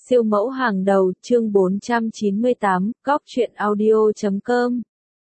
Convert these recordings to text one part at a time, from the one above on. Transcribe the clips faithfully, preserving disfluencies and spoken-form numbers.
Siêu mẫu hàng đầu, chương bốn trăm chín mươi tám, góc truyện audio chấm com.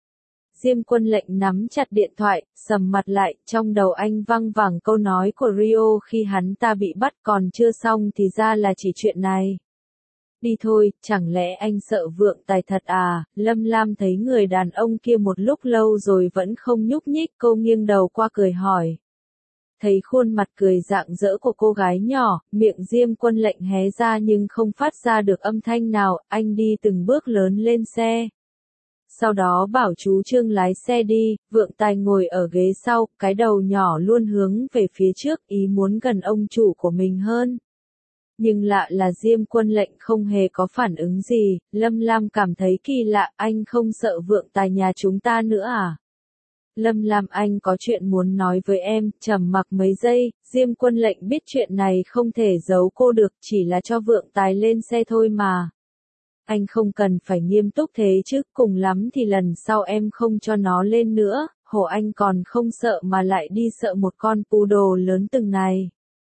Diêm Quân Lệnh nắm chặt điện thoại, sầm mặt lại, trong đầu anh văng vẳng câu nói của Rio khi hắn ta bị bắt, còn chưa xong thì ra là chỉ chuyện này. Đi thôi, chẳng lẽ anh sợ vượng tài thật à? Lâm Lam thấy người đàn ông kia một lúc lâu rồi vẫn không nhúc nhích, cô nghiêng đầu qua cười hỏi. Thấy khuôn mặt cười rạng rỡ của cô gái nhỏ, miệng Diêm Quân Lệnh hé ra nhưng không phát ra được âm thanh nào, anh đi từng bước lớn lên xe. Sau đó bảo chú Trương lái xe đi, Vượng Tài ngồi ở ghế sau, cái đầu nhỏ luôn hướng về phía trước, ý muốn gần ông chủ của mình hơn. Nhưng lạ là Diêm Quân Lệnh không hề có phản ứng gì, Lâm Lam cảm thấy kỳ lạ, anh không sợ Vượng Tài nhà chúng ta nữa à? Lâm Lam, anh có chuyện muốn nói với em. Trầm mặc mấy giây, Diêm Quân Lệnh biết chuyện này không thể giấu cô được, chỉ là cho Vượng Tài lên xe thôi mà. Anh không cần phải nghiêm túc thế chứ, cùng lắm thì lần sau em không cho nó lên nữa, Hồ anh còn không sợ mà lại đi sợ một con poodle lớn từng này.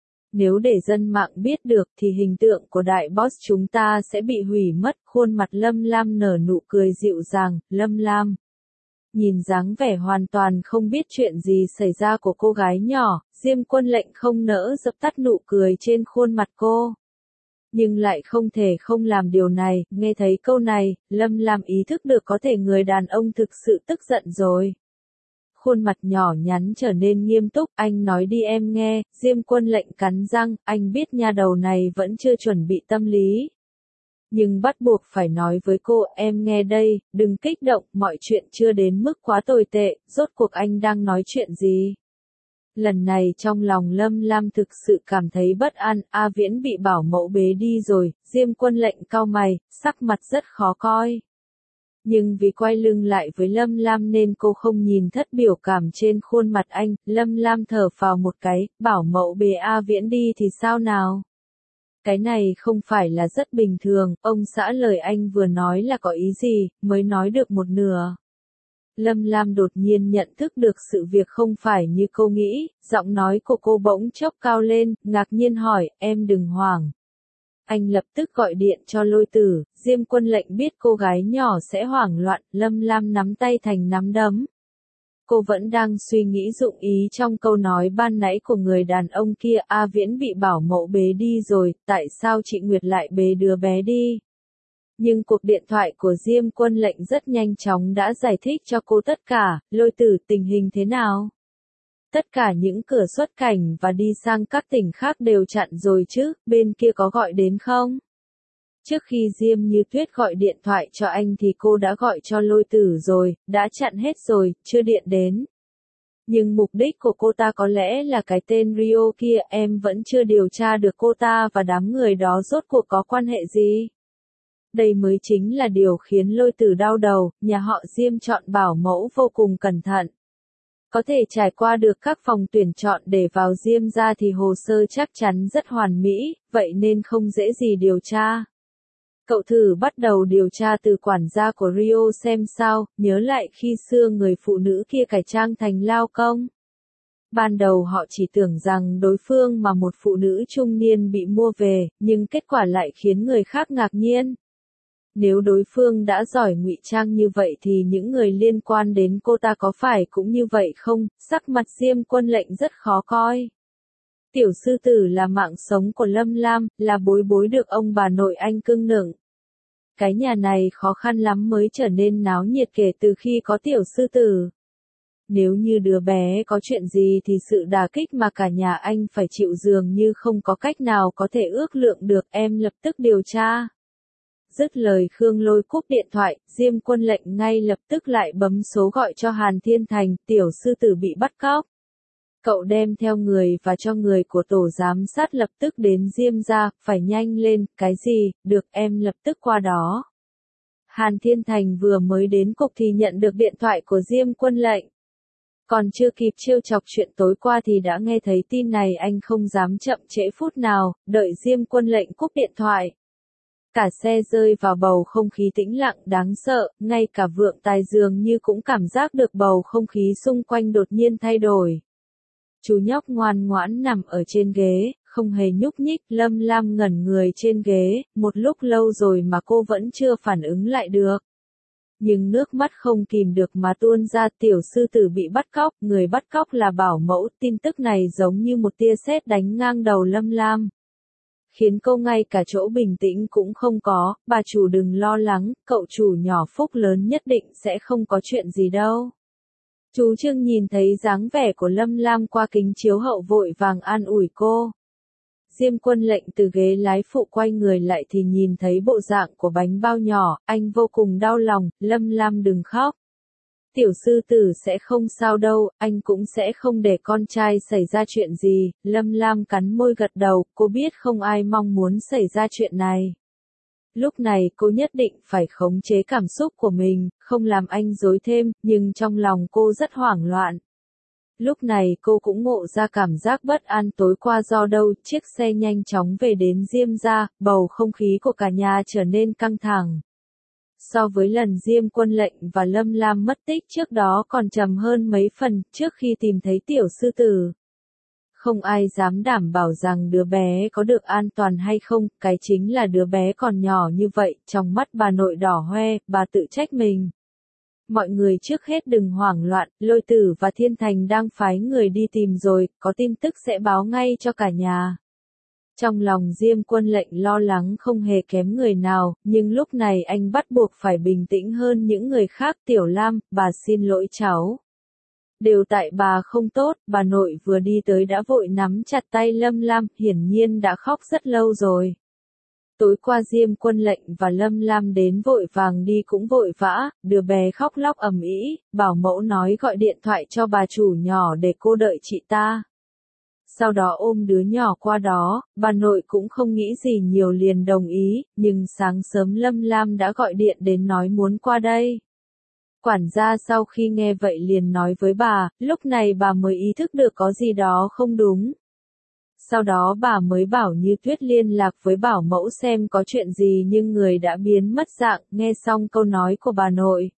Nếu để dân mạng biết được thì hình tượng của đại boss chúng ta sẽ bị hủy mất. Khuôn mặt Lâm Lam nở nụ cười dịu dàng. Lâm Lam nhìn dáng vẻ hoàn toàn không biết chuyện gì xảy ra của cô gái nhỏ, Diêm Quân Lệnh không nỡ dập tắt nụ cười trên khuôn mặt cô. Nhưng lại không thể không làm điều này, nghe thấy câu này, Lâm Lam ý thức được có thể người đàn ông thực sự tức giận rồi. Khuôn mặt nhỏ nhắn trở nên nghiêm túc, anh nói đi em nghe. Diêm Quân Lệnh cắn răng, anh biết nha đầu này vẫn chưa chuẩn bị tâm lý. Nhưng bắt buộc phải nói với cô, em nghe đây, đừng kích động, mọi chuyện chưa đến mức quá tồi tệ, rốt cuộc anh đang nói chuyện gì? Lần này trong lòng Lâm Lam thực sự cảm thấy bất an, A Viễn bị bảo mẫu bế đi rồi, Diêm Quân Lệnh cau mày, sắc mặt rất khó coi. Nhưng vì quay lưng lại với Lâm Lam nên cô không nhìn thất biểu cảm trên khuôn mặt anh. Lâm Lam thở phào một cái, bảo mẫu bế A Viễn đi thì sao nào? Cái này không phải là rất bình thường, ông xã lời anh vừa nói là có ý gì, mới nói được một nửa. Lâm Lam đột nhiên nhận thức được sự việc không phải như cô nghĩ, giọng nói của cô bỗng chốc cao lên, ngạc nhiên hỏi, em đừng hoảng. Anh lập tức gọi điện cho Lôi Tử. Diêm Quân Lệnh biết cô gái nhỏ sẽ hoảng loạn, Lâm Lam nắm tay thành nắm đấm. Cô vẫn đang suy nghĩ dụng ý trong câu nói ban nãy của người đàn ông kia. A Viễn bị bảo mẫu bế đi rồi, tại sao chị Nguyệt lại bế đứa bé đi? Nhưng cuộc điện thoại của Diêm Quân Lệnh rất nhanh chóng đã giải thích cho cô tất cả. Lôi Tử, tình hình thế nào? Tất cả những cửa xuất cảnh và đi sang các tỉnh khác đều chặn rồi chứ, bên kia có gọi đến không? Trước khi Diêm Như Tuyết gọi điện thoại cho anh thì cô đã gọi cho Lôi Tử rồi, đã chặn hết rồi, chưa điện đến. Nhưng mục đích của cô ta có lẽ là cái tên Rio kia, em vẫn chưa điều tra được cô ta và đám người đó rốt cuộc có quan hệ gì. Đây mới chính là điều khiến Lôi Tử đau đầu, nhà họ Diêm chọn bảo mẫu vô cùng cẩn thận. Có thể trải qua được các phòng tuyển chọn để vào Diêm gia thì hồ sơ chắc chắn rất hoàn mỹ, vậy nên không dễ gì điều tra. Cậu thử bắt đầu điều tra từ quản gia của Rio xem sao, nhớ lại khi xưa người phụ nữ kia cải trang thành lao công. Ban đầu họ chỉ tưởng rằng đối phương mà một phụ nữ trung niên bị mua về, nhưng kết quả lại khiến người khác ngạc nhiên. Nếu đối phương đã giỏi ngụy trang như vậy thì những người liên quan đến cô ta có phải cũng như vậy không? Sắc mặt Diêm Quân Lệnh rất khó coi. Tiểu sư tử là mạng sống của Lâm Lam, là bối bối được ông bà nội anh cưng nựng. Cái nhà này khó khăn lắm mới trở nên náo nhiệt kể từ khi có tiểu sư tử. Nếu như đứa bé có chuyện gì thì sự đả kích mà cả nhà anh phải chịu dường như không có cách nào có thể ước lượng được, em lập tức điều tra. Dứt lời Khương Lôi cúp điện thoại, Diêm Quân Lệnh ngay lập tức lại bấm số gọi cho Hàn Thiên Thành, tiểu sư tử bị bắt cóc. Cậu đem theo người và cho người của tổ giám sát lập tức đến Diêm gia, phải nhanh lên, cái gì, được em lập tức qua đó. Hàn Thiên Thành vừa mới đến cục thì nhận được điện thoại của Diêm Quân Lệnh. Còn chưa kịp trêu chọc chuyện tối qua thì đã nghe thấy tin này, anh không dám chậm trễ phút nào, đợi Diêm Quân Lệnh cúp điện thoại. Cả xe rơi vào bầu không khí tĩnh lặng đáng sợ, ngay cả Vượng Tài dường như cũng cảm giác được bầu không khí xung quanh đột nhiên thay đổi. Chú nhóc ngoan ngoãn nằm ở trên ghế, không hề nhúc nhích. Lâm Lam ngẩn người trên ghế, một lúc lâu rồi mà cô vẫn chưa phản ứng lại được. Nhưng nước mắt không kìm được mà tuôn ra. Tiểu sư tử bị bắt cóc, người bắt cóc là bảo mẫu. Tin tức này giống như một tia sét đánh ngang đầu Lâm Lam, khiến cô ngay cả chỗ bình tĩnh cũng không có. Bà chủ đừng lo lắng, cậu chủ nhỏ phúc lớn nhất định sẽ không có chuyện gì đâu. Chú Trương nhìn thấy dáng vẻ của Lâm Lam qua kính chiếu hậu vội vàng an ủi cô. Diêm Quân Lệnh từ ghế lái phụ quay người lại thì nhìn thấy bộ dạng của bánh bao nhỏ, anh vô cùng đau lòng. Lâm Lam đừng khóc. Tiểu sư tử sẽ không sao đâu, anh cũng sẽ không để con trai xảy ra chuyện gì. Lâm Lam cắn môi gật đầu, cô biết không ai mong muốn xảy ra chuyện này. Lúc này cô nhất định phải khống chế cảm xúc của mình, không làm anh rối thêm, nhưng trong lòng cô rất hoảng loạn. Lúc này cô cũng ngộ ra cảm giác bất an tối qua do đâu. Chiếc xe nhanh chóng về đến Diêm gia, bầu không khí của cả nhà trở nên căng thẳng. So với lần Diêm Quân Lệnh và Lâm Lam mất tích trước đó còn trầm hơn mấy phần. Trước khi tìm thấy tiểu sư tử, không ai dám đảm bảo rằng đứa bé có được an toàn hay không. Cái chính là đứa bé còn nhỏ như vậy. Trong mắt bà nội đỏ hoe, bà tự trách mình. Mọi người trước hết đừng hoảng loạn, Lôi Tử và Thiên Thành đang phái người đi tìm rồi, có tin tức sẽ báo ngay cho cả nhà. Trong lòng Diêm Quân Lệnh lo lắng không hề kém người nào, nhưng lúc này anh bắt buộc phải bình tĩnh hơn những người khác. Tiểu Lam, bà xin lỗi cháu. Đều tại bà không tốt. Bà nội vừa đi tới đã vội nắm chặt tay Lâm Lam, hiển nhiên đã khóc rất lâu rồi. Tối qua Diêm Quân Lệnh và Lâm Lam đến vội vàng đi cũng vội vã, đứa bé khóc lóc ầm ĩ, bảo mẫu nói gọi điện thoại cho bà chủ nhỏ để cô đợi chị ta. Sau đó ôm đứa nhỏ qua đó, bà nội cũng không nghĩ gì nhiều liền đồng ý, nhưng sáng sớm Lâm Lam đã gọi điện đến nói muốn qua đây. Quản gia sau khi nghe vậy liền nói với bà, lúc này bà mới ý thức được có gì đó không đúng. Sau đó bà mới bảo Như Tuyết liên lạc với bảo mẫu xem có chuyện gì nhưng người đã biến mất dạng. Nghe xong câu nói của bà nội,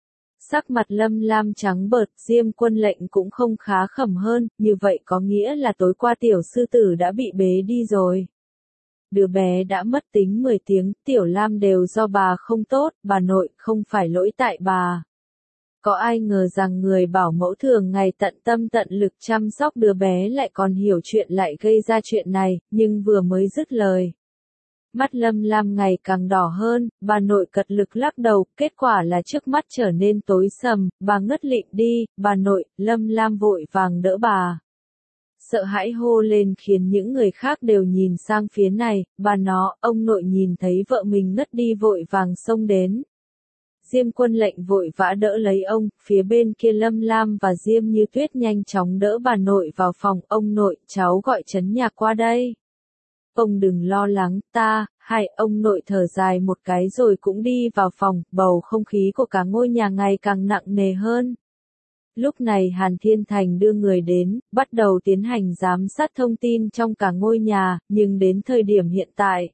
sắc mặt Lâm Lam trắng bợt. Diêm Quân Lệnh cũng không khá khẩm hơn, như vậy có nghĩa là tối qua tiểu sư tử đã bị bế đi rồi. Đứa bé đã mất tính mười tiếng, Tiểu Lam đều do bà không tốt, bà nội, không phải lỗi tại bà. Có ai ngờ rằng người bảo mẫu thường ngày tận tâm tận lực chăm sóc đứa bé lại còn hiểu chuyện lại gây ra chuyện này, nhưng vừa mới dứt lời. Mắt Lâm Lam ngày càng đỏ hơn, bà nội cật lực lắc đầu, kết quả là trước mắt trở nên tối sầm, bà ngất lịm đi. Bà nội, Lâm Lam vội vàng đỡ bà. Sợ hãi hô lên khiến những người khác đều nhìn sang phía này. Bà nó, ông nội nhìn thấy vợ mình ngất đi vội vàng xông đến. Diêm Quân Lệnh vội vã đỡ lấy ông, phía bên kia Lâm Lam và Diêm Như Tuyết nhanh chóng đỡ bà nội vào phòng. Ông nội, cháu gọi trấn nhạc qua đây. Ông đừng lo lắng, ta, hai, ông nội thở dài một cái rồi cũng đi vào phòng. Bầu không khí của cả ngôi nhà ngày càng nặng nề hơn. Lúc này Hàn Thiên Thành đưa người đến, bắt đầu tiến hành giám sát thông tin trong cả ngôi nhà, nhưng đến thời điểm hiện tại,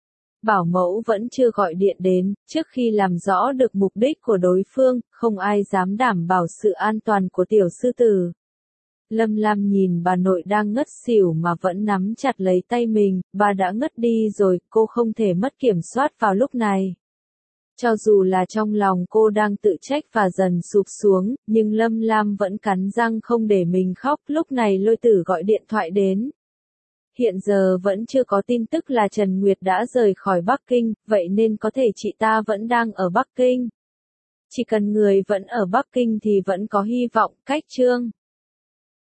bảo mẫu vẫn chưa gọi điện đến. Trước khi làm rõ được mục đích của đối phương, không ai dám đảm bảo sự an toàn của tiểu sư tử. Lâm Lam nhìn bà nội đang ngất xỉu mà vẫn nắm chặt lấy tay mình, bà đã ngất đi rồi, cô không thể mất kiểm soát vào lúc này. Cho dù là trong lòng cô đang tự trách và dần sụp xuống, nhưng Lâm Lam vẫn cắn răng không để mình khóc. Lúc này Lôi Tử gọi điện thoại đến. Hiện giờ vẫn chưa có tin tức là Trần Nguyệt đã rời khỏi Bắc Kinh, vậy nên có thể chị ta vẫn đang ở Bắc Kinh. Chỉ cần người vẫn ở Bắc Kinh thì vẫn có hy vọng. Cách chương